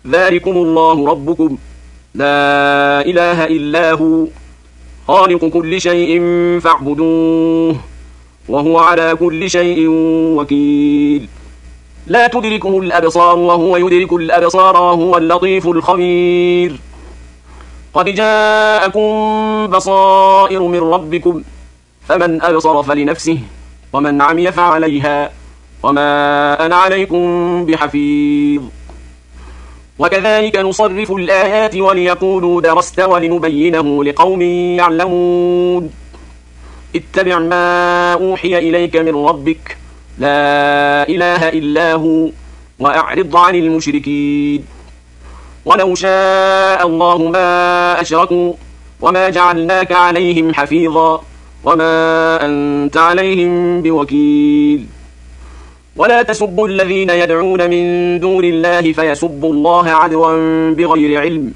ذلكم الله ربكم لا إله إلا هو خالق كل شيء فاعبدوه وهو على كل شيء وكيل لا تدركه الأبصار وهو يدرك الأبصار وهو اللطيف الخبير قد جاءكم بصائر من ربكم فمن أبصر فلنفسه ومن عمي فعليها وما أنا عليكم بحفيظ وكذلك نصرف الآيات وليقولوا درست ولنبينه لقوم يعلمون اتبع ما أوحي إليك من ربك لا إله إلا هو وأعرض عن المشركين ولو شاء الله ما أشركوا وما جعلناك عليهم حفيظا وما أنت عليهم بوكيل ولا تسبوا الذين يدعون من دون الله فيسبوا الله عدوا بغير علم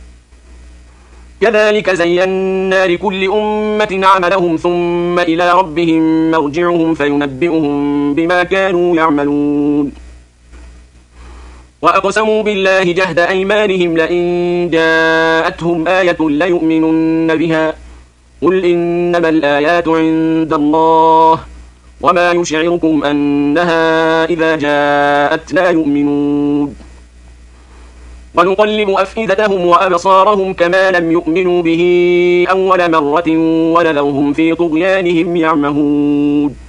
كذلك زينا لكل أمة عملهم ثم إلى ربهم مرجعهم فينبئهم بما كانوا يعملون وأقسموا بالله جهد أيمانهم لئن جاءتهم آية ليؤمنن بها قل إنما الآيات عند الله وما يشعركم أنها إذا جاءت لا يؤمنون ونقلب أفئدتهم وأبصارهم كما لم يؤمنوا به أول مرة ونذرهم في طغيانهم يعمهون